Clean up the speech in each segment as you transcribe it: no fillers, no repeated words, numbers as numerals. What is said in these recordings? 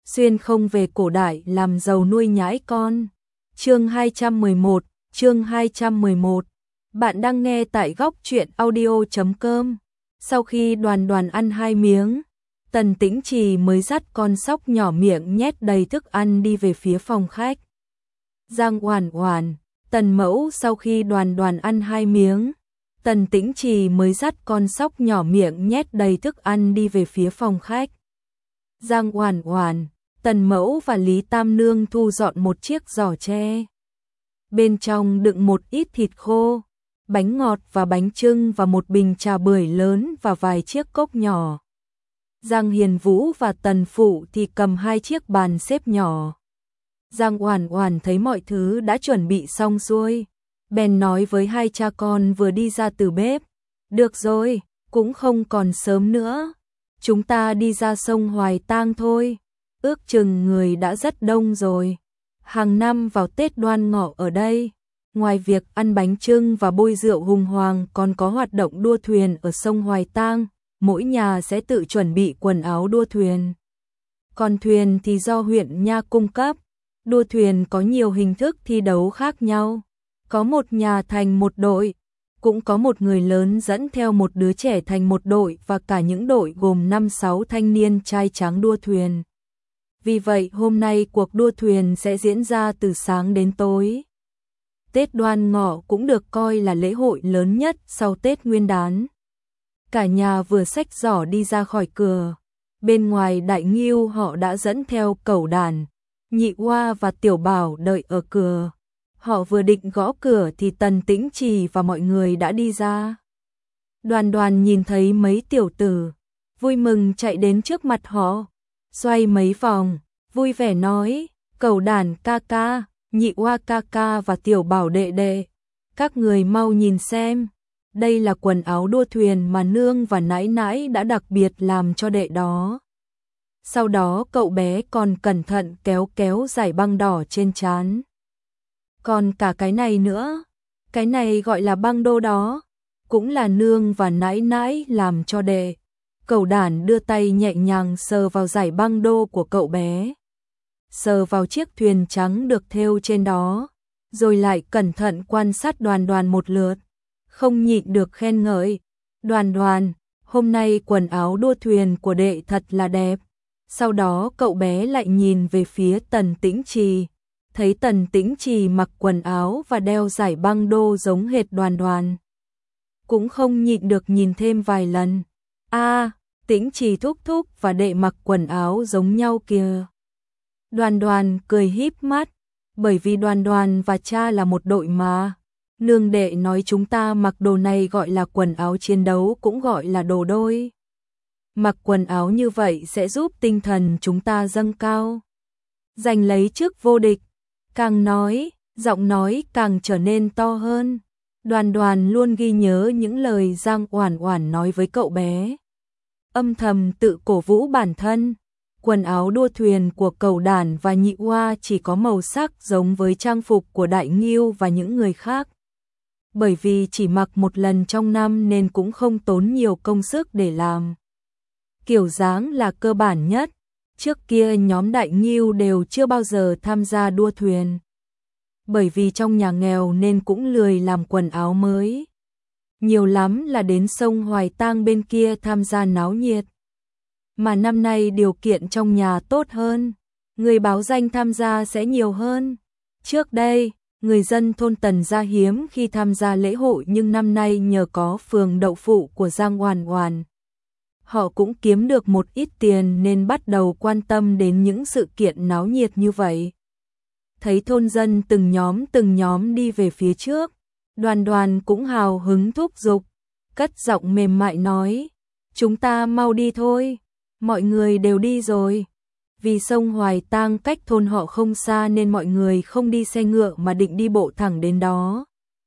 xuyên không về cổ đại làm giàu nuôi nhãi con. Chương 211, chương 211. Bạn đang nghe tại góc truyện audio.com. Sau khi Đoàn ăn 2 miếng, Tần Tĩnh Trì mới dắt con sóc nhỏ miệng nhét đầy thức ăn đi về phía phòng khách. Giang Oản Oản, Tần Mẫu sau khi Đoàn ăn 2 miếng, Tần Tĩnh Trì mới dắt con sóc nhỏ miệng nhét đầy thức ăn đi về phía phòng khách. Giang Oản Oản, Tần Mẫu và Lý Tam Nương thu dọn một chiếc giỏ tre. Bên trong đựng một ít thịt khô, bánh ngọt và bánh chưng và một bình trà bưởi lớn và vài chiếc cốc nhỏ. Giang Hiền Vũ và Tần Phụ thì cầm 2 chiếc bàn xếp nhỏ. Giang Oản Oản thấy mọi thứ đã chuẩn bị xong xuôi, bèn nói với hai cha con vừa đi ra từ bếp, được rồi, cũng không còn sớm nữa, chúng ta đi ra sông Hoài Tang thôi, ước chừng người đã rất đông rồi. Hàng năm vào Tết Đoan Ngọ ở đây, ngoài việc ăn bánh chưng và bôi rượu hùng hoàng còn có hoạt động đua thuyền ở sông Hoài Tang, mỗi nhà sẽ tự chuẩn bị quần áo đua thuyền. Còn thuyền thì do huyện Nha cung cấp, đua thuyền có nhiều hình thức thi đấu khác nhau. Có một nhà thành một đội, cũng có một người lớn dẫn theo một đứa trẻ thành một đội và cả những đội gồm 5-6 thanh niên trai tráng đua thuyền. Vì vậy hôm nay cuộc đua thuyền sẽ diễn ra từ sáng đến tối. Tết Đoan Ngọ cũng được coi là lễ hội lớn nhất sau Tết Nguyên đán. Cả nhà vừa xách giỏ đi ra khỏi cửa. Bên ngoài Đại Ngưu họ đã dẫn theo Cẩu Đản, Nhị Oa và Tiểu Bảo đợi ở cửa. Họ vừa định gõ cửa thì Tần Tĩnh Trì và mọi người đã đi ra. Đoàn nhìn thấy mấy tiểu tử, vui mừng chạy đến trước mặt họ, xoay mấy vòng, vui vẻ nói, Cẩu Đản ca ca, Nhị Oa ca ca và Tiểu Bảo đệ đệ, các người mau nhìn xem, đây là quần áo đua thuyền mà nương và nãi nãi đã đặc biệt làm cho đệ đó. Sau đó cậu bé còn cẩn thận kéo dải băng đỏ trên trán. Còn cả cái này nữa, cái này gọi là băng đô đó, cũng là nương và nãi nãi làm cho đệ. Cẩu Đản đưa tay nhẹ nhàng sờ vào dải băng đô của cậu bé, sờ vào chiếc thuyền trắng được thêu trên đó, rồi lại cẩn thận quan sát Đoàn một lượt, không nhịn được khen ngợi. Đoàn, hôm nay quần áo đua thuyền của đệ thật là đẹp. Sau đó cậu bé lại nhìn về phía Tần Tĩnh Trì, thấy Tần Tĩnh Trì mặc quần áo và đeo dải băng đô giống hệt Đoàn. Cũng không nhịn được nhìn thêm vài lần. Tĩnh Trì thúc thúc và đệ mặc quần áo giống nhau kìa. Đoàn cười híp mắt, bởi vì Đoàn và cha là một đội mà. Nương đệ nói chúng ta mặc đồ này gọi là quần áo chiến đấu cũng gọi là đồ đôi. Mặc quần áo như vậy sẽ giúp tinh thần chúng ta dâng cao, giành lấy chức vô địch. Càng nói, giọng nói càng trở nên to hơn. Đoàn luôn ghi nhớ những lời Giang Oản Oản nói với cậu bé, âm thầm tự cổ vũ bản thân. Quần áo đua thuyền của Cẩu Đản và Nhị Oa chỉ có màu sắc giống với trang phục của Đại Ngưu và những người khác. Bởi vì chỉ mặc một lần trong năm nên cũng không tốn nhiều công sức để làm. Kiểu dáng là cơ bản nhất. Trước kia nhóm Đại Ngưu đều chưa bao giờ tham gia đua thuyền. Bởi vì trong nhà nghèo nên cũng lười làm quần áo mới. Nhiều lắm là đến sông Hoài Tang bên kia tham gia náo nhiệt. Mà năm nay điều kiện trong nhà tốt hơn, người báo danh tham gia sẽ nhiều hơn. Trước đây, người dân thôn Tần gia hiếm khi tham gia lễ hội, nhưng năm nay nhờ có phường đậu phụ của Giang Oản Oản, họ cũng kiếm được một ít tiền nên bắt đầu quan tâm đến những sự kiện náo nhiệt như vậy. Thấy thôn dân từng nhóm đi về phía trước, Đoàn cũng hào hứng thúc giục, cất giọng mềm mại nói, chúng ta mau đi thôi, mọi người đều đi rồi. Vì sông Hoài Tang cách thôn họ không xa nên mọi người không đi xe ngựa mà định đi bộ thẳng đến đó.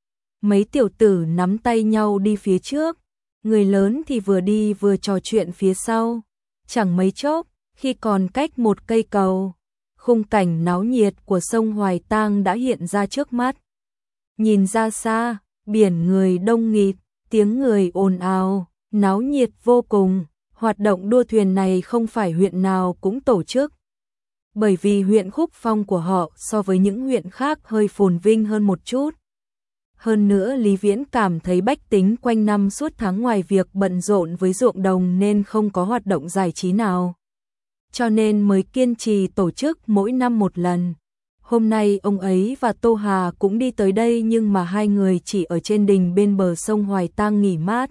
Mấy tiểu tử nắm tay nhau đi phía trước, người lớn thì vừa đi vừa trò chuyện phía sau. Chẳng mấy chốc, khi còn cách một cây cầu, khung cảnh náo nhiệt của sông Hoài Tang đã hiện ra trước mắt. Nhìn ra xa, biển người đông nghịt, tiếng người ồn ào, náo nhiệt vô cùng. Hoạt động đua thuyền này không phải huyện nào cũng tổ chức. bởi vì huyện Khúc Phong của họ so với những huyện khác hơi phồn vinh hơn một chút. Hơn nữa Lý Viễn cảm thấy bách tính quanh năm suốt tháng ngoài việc bận rộn với ruộng đồng nên không có hoạt động giải trí nào. Cho nên mới kiên trì tổ chức mỗi năm một lần. Hôm nay ông ấy và Tô Hà cũng đi tới đây nhưng mà hai người chỉ ở trên đình bên bờ sông Hoài Tang nghỉ mát.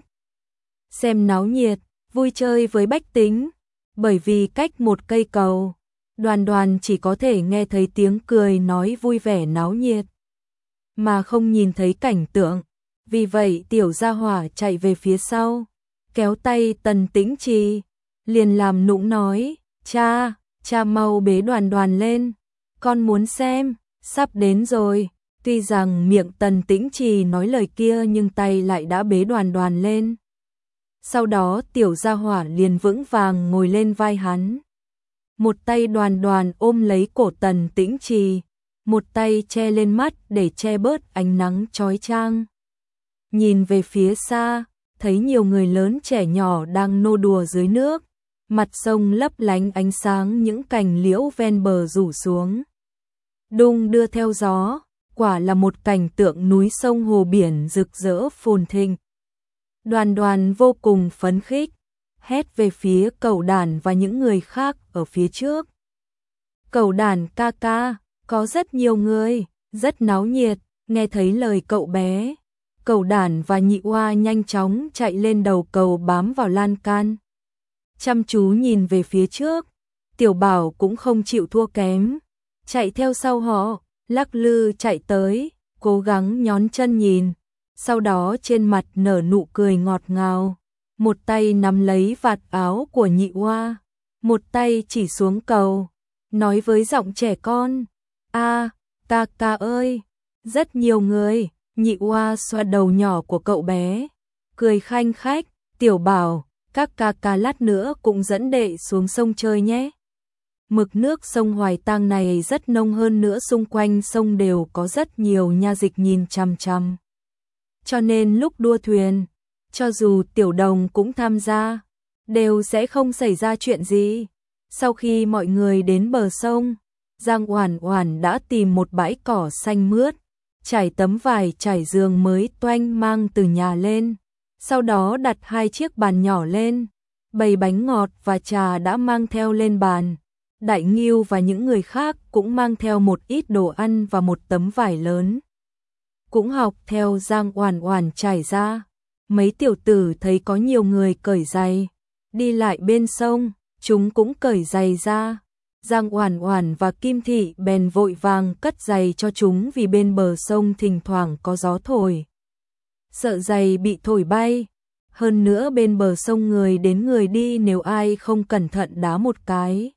Xem náo nhiệt, vui chơi với bách tính. Bởi vì cách một cây cầu, Đoàn Đoàn chỉ có thể nghe thấy tiếng cười nói vui vẻ náo nhiệt, mà không nhìn thấy cảnh tượng. Vì vậy tiểu gia hỏa chạy về phía sau, kéo tay Tần Tĩnh Trì, liền làm nũng nói, cha mau bế Đoàn Đoàn lên, con muốn xem, sắp đến rồi. Tuy rằng miệng Tần Tĩnh Trì nói lời kia nhưng tay lại đã bế Đoàn Đoàn lên. Sau đó tiểu gia hỏa liền vững vàng ngồi lên vai hắn. Một tay Đoàn Đoàn ôm lấy cổ Tần Tĩnh Trì, một tay che lên mắt để che bớt ánh nắng chói chang. Nhìn về phía xa, thấy nhiều người lớn trẻ nhỏ đang nô đùa dưới nước, mặt sông lấp lánh ánh sáng, những cành liễu ven bờ rủ xuống, đung đưa theo gió, quả là một cảnh tượng núi sông hồ biển rực rỡ phồn thịnh. Đoàn Đoàn vô cùng phấn khích, hét về phía Cẩu Đản và những người khác ở phía trước. Cẩu Đản ca ca, có rất nhiều người, rất náo nhiệt. Nghe thấy lời cậu bé, Cẩu Đản và Nhị Oa nhanh chóng chạy lên đầu cầu bám vào lan can. Chăm chú nhìn về phía trước, Tiểu Bảo cũng không chịu thua kém, chạy theo sau họ, lắc lư chạy tới, cố gắng nhón chân nhìn. Sau đó trên mặt nở nụ cười ngọt ngào, một tay nắm lấy vạt áo của Nhị Oa, một tay chỉ xuống cầu, nói với giọng trẻ con, ca ca ơi, rất nhiều người. Nhị Oa xoa đầu nhỏ của cậu bé, cười khanh khách, Tiểu Bảo, các ca ca lát nữa cũng dẫn đệ xuống sông chơi nhé. Mực nước sông Hoài Tang này rất nông, hơn nữa xung quanh sông đều có rất nhiều nha dịch nhìn chằm chằm. Cho nên lúc đua thuyền, cho dù Tiểu Đồng cũng tham gia, đều sẽ không xảy ra chuyện gì. Sau khi mọi người đến bờ sông, Giang Oản Oản đã tìm một bãi cỏ xanh mướt, trải tấm vải trải giường mới toanh mang từ nhà lên. Sau đó đặt 2 chiếc bàn nhỏ lên, bày bánh ngọt và trà đã mang theo lên bàn. Đại Ngưu và những người khác cũng mang theo một ít đồ ăn và một tấm vải lớn, cũng học theo Giang Oản Oản trải ra. Mấy tiểu tử thấy có nhiều người cởi giày đi lại bên sông, chúng cũng cởi giày ra. Giang Oản Oản và Kim Thị bèn vội vàng cất giày cho chúng, vì bên bờ sông thỉnh thoảng có gió thổi, sợ giày bị thổi bay. Hơn nữa bên bờ sông người đến người đi, nếu ai không cẩn thận đá một cái,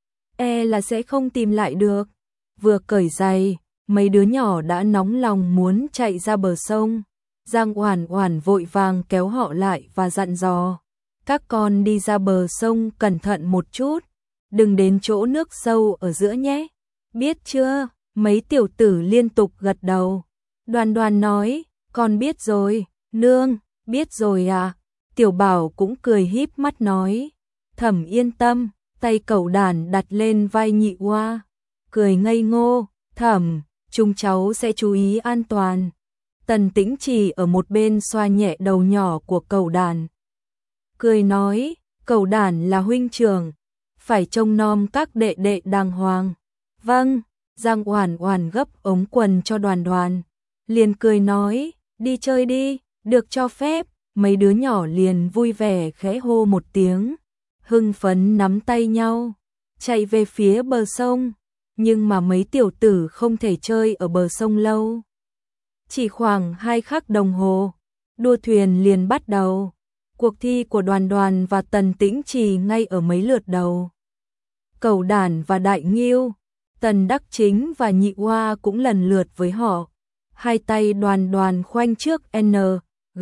là sẽ không tìm lại được. Vừa cởi giày, mấy đứa nhỏ đã nóng lòng muốn chạy ra bờ sông. Giang Oản Oản vội vàng kéo họ lại và dặn dò, các con đi ra bờ sông cẩn thận một chút, đừng đến chỗ nước sâu ở giữa nhé, biết chưa? Mấy tiểu tử liên tục gật đầu. Đoàn Đoàn nói, con biết rồi, nương, biết rồi à. Tiểu Bảo cũng cười híp mắt nói, Thẩm yên tâm. Tay Cẩu Đản đặt lên vai Nhị Oa, cười ngây ngô, Thẩm, chúng cháu sẽ chú ý an toàn. Tần Tĩnh Trì ở một bên xoa nhẹ đầu nhỏ của Cẩu Đản, cười nói, Cẩu Đản là huynh trưởng, phải trông nom các đệ đệ đàng hoàng. Vâng. Giang Oản Oản gấp ống quần cho Đoàn Đoàn, liền cười nói, đi chơi đi, được cho phép. Mấy đứa nhỏ liền vui vẻ khẽ hô một tiếng, hưng phấn nắm tay nhau, chạy về phía bờ sông. Nhưng mà mấy tiểu tử không thể chơi ở bờ sông lâu. Chỉ khoảng 2 khắc đồng hồ, đua thuyền liền bắt đầu. Cuộc thi của Đoàn Đoàn và Tần Tĩnh Trì ngay ở mấy lượt đầu. Cẩu Đản và Đại Ngưu, Tần Đắc Chính và Nhị Oa cũng lần lượt với họ. Hai tay Đoàn Đoàn khoanh trước N, G,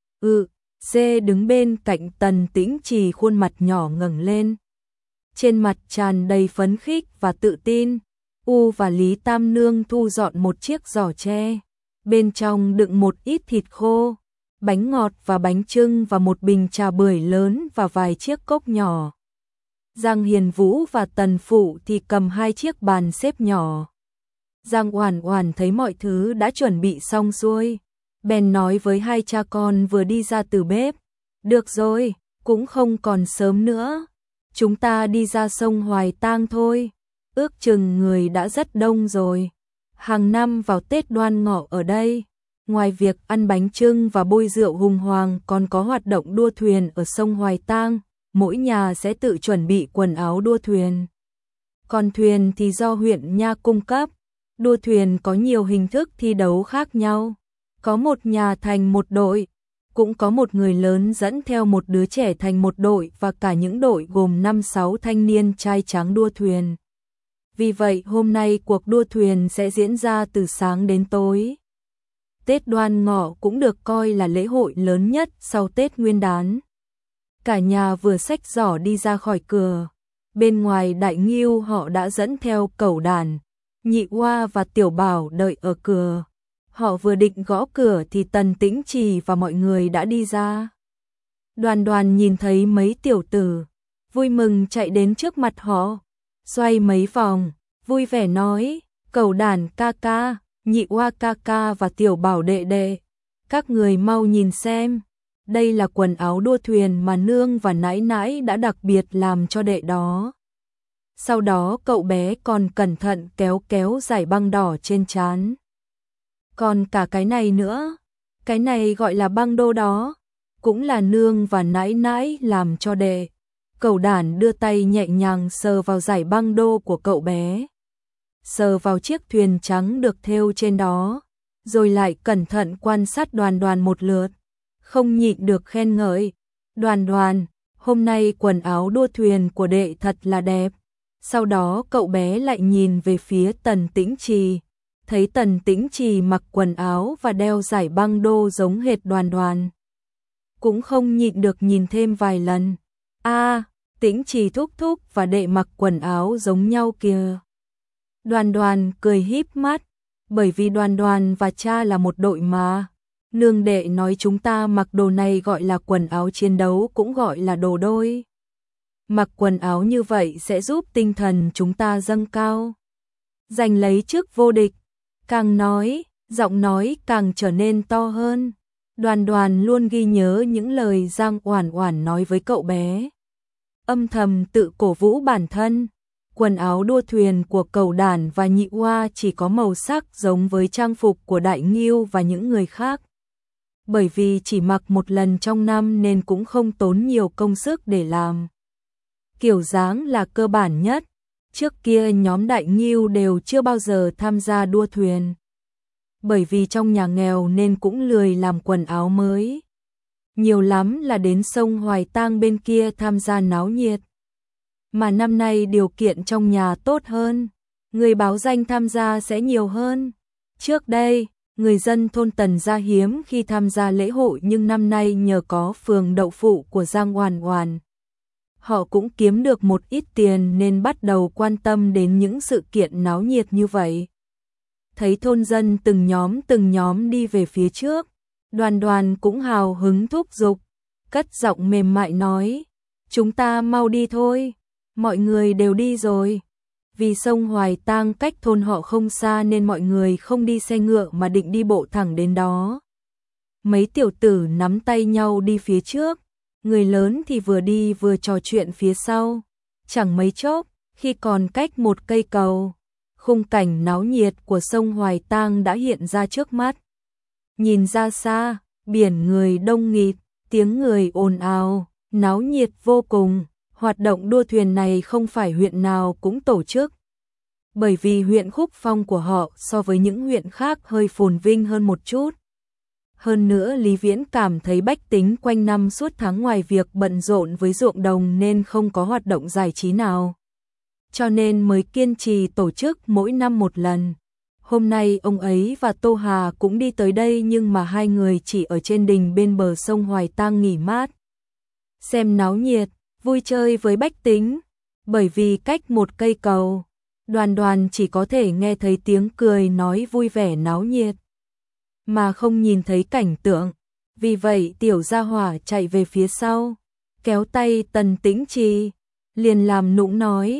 C đứng bên cạnh Tần Tĩnh Trì, khuôn mặt nhỏ ngẩng lên, trên mặt tràn đầy phấn khích và tự tin. U và Lý Tam Nương thu dọn một chiếc giỏ tre, bên trong đựng một ít thịt khô, bánh ngọt và bánh chưng và một bình trà bưởi lớn và vài chiếc cốc nhỏ. Giang Hiền Vũ và Tần Phụ thì cầm 2 chiếc bàn xếp nhỏ. Giang Oản Oản thấy mọi thứ đã chuẩn bị xong xuôi, bèn nói với 2 cha con vừa đi ra từ bếp, được rồi, cũng không còn sớm nữa, chúng ta đi ra sông Hoài Tang thôi, ước chừng người đã rất đông rồi. Hàng năm vào Tết Đoan Ngọ ở đây, ngoài việc ăn bánh chưng và bôi rượu hùng hoàng còn có hoạt động đua thuyền ở sông Hoài Tang, mỗi nhà sẽ tự chuẩn bị quần áo đua thuyền. Còn thuyền thì do huyện Nha cung cấp, đua thuyền có nhiều hình thức thi đấu khác nhau, có một nhà thành một đội, cũng có một người lớn dẫn theo một đứa trẻ thành một đội và cả những đội gồm 5-6 thanh niên trai tráng đua thuyền. Vì vậy hôm nay cuộc đua thuyền sẽ diễn ra từ sáng đến tối. Tết Đoan Ngọ cũng được coi là lễ hội lớn nhất sau Tết Nguyên đán. Cả nhà vừa xách giỏ đi ra khỏi cửa. Bên ngoài Đại Ngưu họ đã dẫn theo Cẩu Đản, Nhị Oa và Tiểu Bảo đợi ở cửa. Họ vừa định gõ cửa thì Tần Tĩnh Trì và mọi người đã đi ra. Đoàn Đoàn nhìn thấy mấy tiểu tử, vui mừng chạy đến trước mặt họ, xoay mấy vòng, vui vẻ nói, Cẩu Đản ca ca, Nhị Oa ca ca và Tiểu Bảo đệ đệ, các người mau nhìn xem, đây là quần áo đua thuyền mà nương và nãi nãi đã đặc biệt làm cho đệ đó. Sau đó cậu bé còn cẩn thận kéo kéo dải băng đỏ trên trán. Còn cả cái này nữa, cái này gọi là băng đô đó, cũng là nương và nãi nãi làm cho đệ. Cẩu Đản đưa tay nhẹ nhàng sờ vào dải băng đô của cậu bé, sờ vào chiếc thuyền trắng được thêu trên đó, rồi lại cẩn thận quan sát Đoàn Đoàn một lượt, không nhịn được khen ngợi, Đoàn Đoàn, hôm nay quần áo đua thuyền của đệ thật là đẹp. Sau đó cậu bé lại nhìn về phía Tần Tĩnh Trì, thấy Tần Tĩnh Trì mặc quần áo và đeo dải băng đô giống hệt Đoàn Đoàn. Cũng không nhịn được nhìn thêm vài lần. A, Tĩnh Trì thúc thúc và đệ mặc quần áo giống nhau kìa. Đoàn Đoàn cười híp mắt, bởi vì Đoàn Đoàn và cha là một đội mà. Nương đệ nói chúng ta mặc đồ này gọi là quần áo chiến đấu cũng gọi là đồ đôi. Mặc quần áo như vậy sẽ giúp tinh thần chúng ta dâng cao, giành lấy chức vô địch. Càng nói, giọng nói càng trở nên to hơn. Đoàn Đoàn luôn ghi nhớ những lời Giang Oản Oản nói với cậu bé, âm thầm tự cổ vũ bản thân. Quần áo đua thuyền của Cẩu Đản và Nhị Oa chỉ có màu sắc giống với trang phục của Đại Ngưu và những người khác. Bởi vì chỉ mặc một lần trong năm nên cũng không tốn nhiều công sức để làm. Kiểu dáng là cơ bản nhất. Trước kia nhóm Đại Ngưu đều chưa bao giờ tham gia đua thuyền. Bởi vì trong nhà nghèo nên cũng lười làm quần áo mới. Nhiều lắm là đến sông Hoài Tang bên kia tham gia náo nhiệt. Mà năm nay điều kiện trong nhà tốt hơn, người báo danh tham gia sẽ nhiều hơn. Trước đây, người dân thôn Tần Gia hiếm khi tham gia lễ hội, nhưng năm nay nhờ có phường đậu phụ của Giang Oản Oản, họ cũng kiếm được một ít tiền nên bắt đầu quan tâm đến những sự kiện náo nhiệt như vậy. Thấy thôn dân từng nhóm đi về phía trước, Đoàn Đoàn cũng hào hứng thúc giục, cất giọng mềm mại nói, chúng ta mau đi thôi, mọi người đều đi rồi. Vì sông Hoài Tang cách thôn họ không xa nên mọi người không đi xe ngựa mà định đi bộ thẳng đến đó. Mấy tiểu tử nắm tay nhau đi phía trước, người lớn thì vừa đi vừa trò chuyện phía sau. Chẳng mấy chốc, khi còn cách một cây cầu, khung cảnh náo nhiệt của sông Hoài Tang đã hiện ra trước mắt. Nhìn ra xa, biển người đông nghịt, tiếng người ồn ào, náo nhiệt vô cùng. Hoạt động đua thuyền này không phải huyện nào cũng tổ chức. Bởi vì huyện Khúc Phong của họ so với những huyện khác hơi phồn vinh hơn một chút. Hơn nữa Lý Viễn cảm thấy bách tính quanh năm suốt tháng ngoài việc bận rộn với ruộng đồng nên không có hoạt động giải trí nào. Cho nên mới kiên trì tổ chức mỗi năm một lần. Hôm nay ông ấy và Tô Hà cũng đi tới đây nhưng mà hai người chỉ ở trên đình bên bờ sông Hoài Tang nghỉ mát. Xem náo nhiệt, vui chơi với bách tính. Bởi vì cách một cây cầu, Đoàn Đoàn chỉ có thể nghe thấy tiếng cười nói vui vẻ náo nhiệt, mà không nhìn thấy cảnh tượng. Vì vậy tiểu gia hỏa chạy về phía sau, kéo tay Tần Tĩnh Trì, liền làm nũng nói,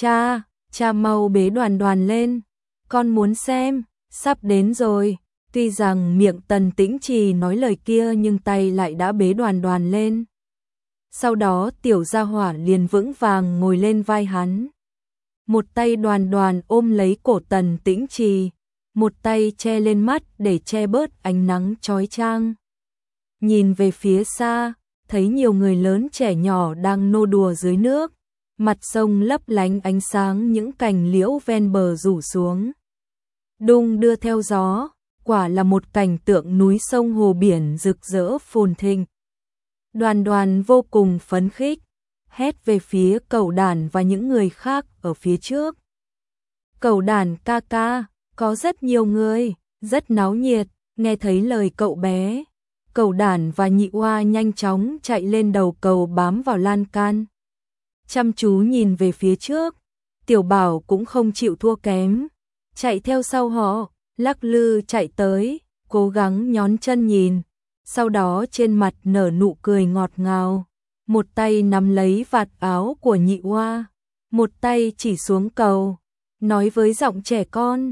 cha mau bế Đoàn Đoàn lên, con muốn xem, sắp đến rồi. Tuy rằng miệng Tần Tĩnh Trì nói lời kia nhưng tay lại đã bế Đoàn Đoàn lên. Sau đó tiểu gia hỏa liền vững vàng ngồi lên vai hắn. Một tay Đoàn Đoàn ôm lấy cổ Tần Tĩnh Trì, một tay che lên mắt để che bớt ánh nắng chói chang. Nhìn về phía xa, thấy nhiều người lớn trẻ nhỏ đang nô đùa dưới nước, mặt sông lấp lánh ánh sáng, những cành liễu ven bờ rủ xuống, đung đưa theo gió, quả là một cảnh tượng núi sông hồ biển rực rỡ phồn thịnh. Đoàn Đoàn vô cùng phấn khích, hét về phía Cẩu Đản và những người khác ở phía trước. Cẩu Đản ca ca, có rất nhiều người, rất náo nhiệt. Nghe thấy lời cậu bé, Cẩu Đản và Nhị Oa nhanh chóng chạy lên đầu cầu bám vào lan can. Chăm chú nhìn về phía trước, Tiểu Bảo cũng không chịu thua kém, chạy theo sau họ, lắc lư chạy tới, cố gắng nhón chân nhìn, sau đó trên mặt nở nụ cười ngọt ngào, một tay nắm lấy vạt áo của Nhị Oa, một tay chỉ xuống cầu, nói với giọng trẻ con,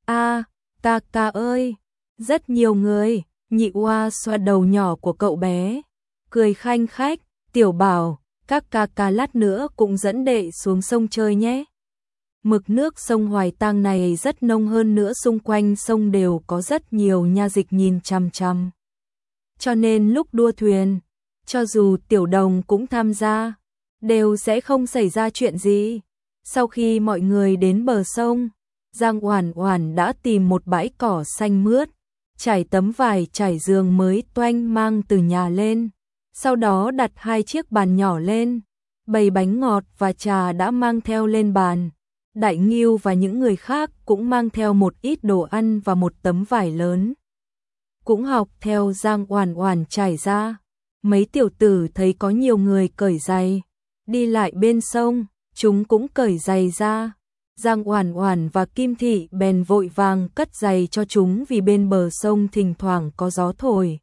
ca ca ơi, rất nhiều người. Nhị Oa xoa đầu nhỏ của cậu bé, cười khanh khách, Tiểu Bảo, các ca ca lát nữa cũng dẫn đệ xuống sông chơi nhé. Mực nước sông Hoài Tang này rất nông, hơn nữa xung quanh sông đều có rất nhiều nha dịch nhìn chằm chằm. Cho nên lúc đua thuyền, cho dù Tiểu Đồng cũng tham gia, đều sẽ không xảy ra chuyện gì. Sau khi mọi người đến bờ sông, Giang Oản Oản đã tìm một bãi cỏ xanh mướt, trải tấm vải trải giường mới toanh mang từ nhà lên, sau đó đặt 2 chiếc bàn nhỏ lên, bày bánh ngọt và trà đã mang theo lên bàn. Đại Ngưu và những người khác cũng mang theo một ít đồ ăn và một tấm vải lớn, cũng học theo Giang Oản Oản trải ra. Mấy tiểu tử thấy có nhiều người cởi giày đi lại bên sông, chúng cũng cởi giày ra. Giang Oản Oản và Kim Thị bèn vội vàng cất giày cho chúng, vì bên bờ sông thỉnh thoảng có gió thổi,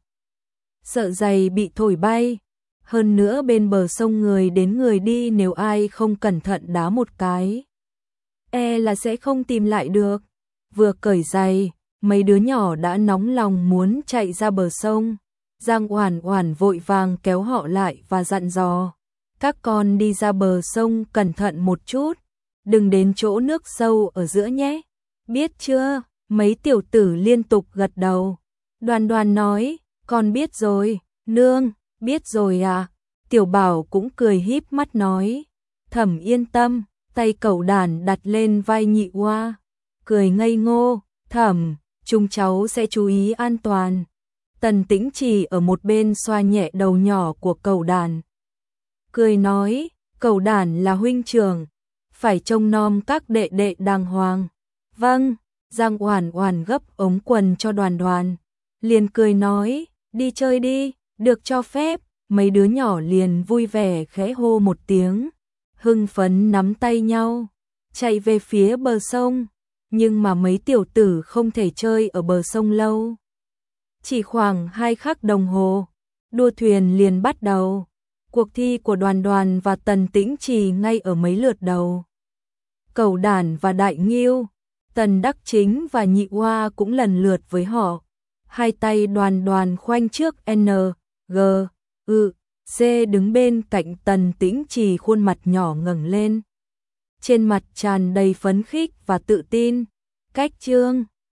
sợ giày bị thổi bay. Hơn nữa bên bờ sông người đến người đi, nếu ai không cẩn thận đá một cái, là sẽ không tìm lại được. Vừa cởi giày, mấy đứa nhỏ đã nóng lòng muốn chạy ra bờ sông. Giang Oản Oản vội vàng kéo họ lại và dặn dò, các con đi ra bờ sông cẩn thận một chút, đừng đến chỗ nước sâu ở giữa nhé, biết chưa? Mấy tiểu tử liên tục gật đầu. Đoàn Đoàn nói, con biết rồi, nương, biết rồi à. Tiểu Bảo cũng cười híp mắt nói, Thẩm yên tâm. Tay Cẩu Đản đặt lên vai Nhị Oa, cười ngây ngô, Thẩm, chúng cháu sẽ chú ý an toàn. Tần Tĩnh Trì ở một bên xoa nhẹ đầu nhỏ của Cẩu Đản, cười nói, Cẩu Đản là huynh trưởng, phải trông nom các đệ đệ đàng hoàng. Vâng. Giang Oản Oản gấp ống quần cho Đoàn Đoàn, liền cười nói, đi chơi đi, được cho phép. Mấy đứa nhỏ liền vui vẻ khẽ hô một tiếng, hưng phấn nắm tay nhau, chạy về phía bờ sông. Nhưng mà mấy tiểu tử không thể chơi ở bờ sông lâu. Chỉ khoảng 2 khắc đồng hồ, đua thuyền liền bắt đầu. Cuộc thi của Đoàn Đoàn và Tần Tĩnh Trì ngay ở mấy lượt đầu. Cẩu Đản và Đại Ngưu, Tần Đắc Chính và Nhị Oa cũng lần lượt với họ. Hai tay Đoàn Đoàn khoanh trước N, G, U, C đứng bên cạnh Tần Tĩnh Trì, khuôn mặt nhỏ ngẩng lên, trên mặt tràn đầy phấn khích và tự tin. Cách chương